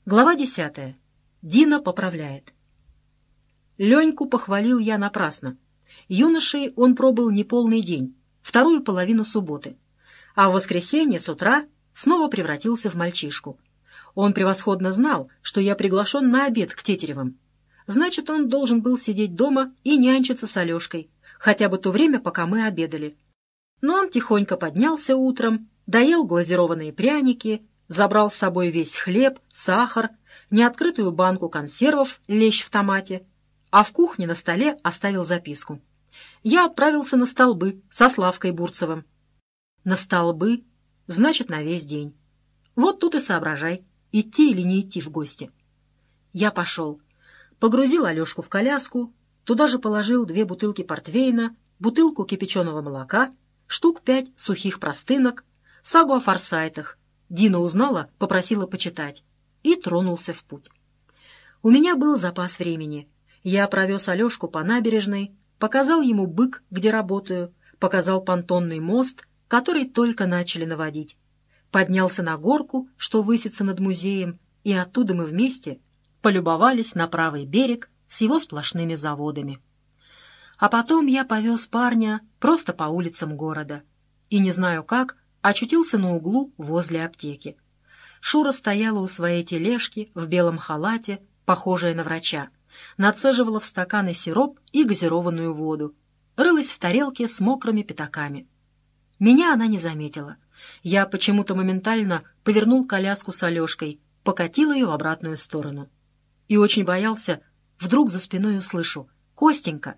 Глава 10. Дина поправляет. Леньку похвалил я напрасно. Юношей он пробыл неполный день, вторую половину субботы, а в воскресенье с утра снова превратился в мальчишку. Он превосходно знал, что я приглашен на обед к Тетеревым. Значит, он должен был сидеть дома и нянчиться с Алешкой, хотя бы то время, пока мы обедали. Но он тихонько поднялся утром, доел глазированные пряники, забрал с собой весь хлеб, сахар, неоткрытую банку консервов «Лещ в томате», а в кухне на столе оставил записку. Я отправился на столбы со Славкой Бурцевым. На столбы, значит, на весь день. Вот тут и соображай, идти или не идти в гости. Я пошел. Погрузил Алешку в коляску, туда же положил 2 бутылки портвейна, бутылку кипяченого молока, штук 5 сухих простынок, сагу о форсайтах. Дина узнала, попросила почитать. И тронулся в путь. У меня был запас времени. Я провез Алешку по набережной, показал ему бык, где работаю, показал понтонный мост, который только начали наводить. Поднялся на горку, что высится над музеем, и оттуда мы вместе полюбовались на правый берег с его сплошными заводами. А потом я повез парня просто по улицам города. И не знаю как, очутился на углу возле аптеки. Шура стояла у своей тележки в белом халате, похожая на врача, нацеживала в стаканы сироп и газированную воду, рылась в тарелке с мокрыми пятаками. Меня она не заметила. Я почему-то моментально повернул коляску с Алешкой, покатил ее в обратную сторону. И очень боялся, вдруг за спиной услышу: «Костенька!».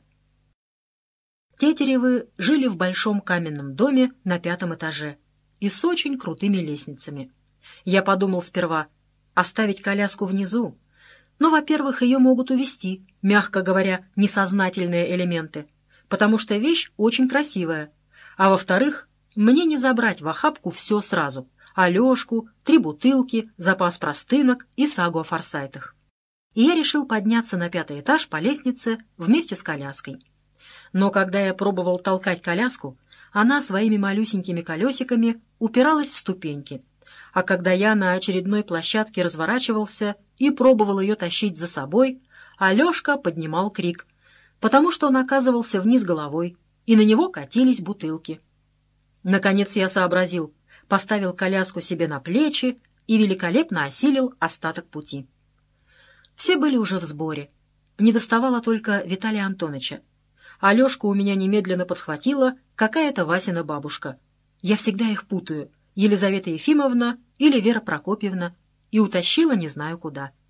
Тетеревы жили в большом каменном доме на 5-м этаже и с очень крутыми лестницами. Я подумал сперва оставить коляску внизу, но, во-первых, ее могут увезти, мягко говоря, несознательные элементы, потому что вещь очень красивая, а во-вторых, мне не забрать в охапку все сразу: Алешку, 3 бутылки, запас простынок и сагу о форсайтах. И я решил подняться на 5-й этаж по лестнице вместе с коляской. Но когда я пробовал толкать коляску, она своими малюсенькими колесиками упиралась в ступеньки, а когда я на очередной площадке разворачивался и пробовал ее тащить за собой, Алешка поднимал крик, потому что он оказывался вниз головой, и на него катились бутылки. Наконец я сообразил, поставил коляску себе на плечи и великолепно осилил остаток пути. Все были уже в сборе. Недоставало только Виталия Антоновича. Алешку у меня немедленно подхватила какая-то Васина бабушка. Я всегда их путаю: Елизавета Ефимовна или Вера Прокопьевна, и утащила не знаю куда.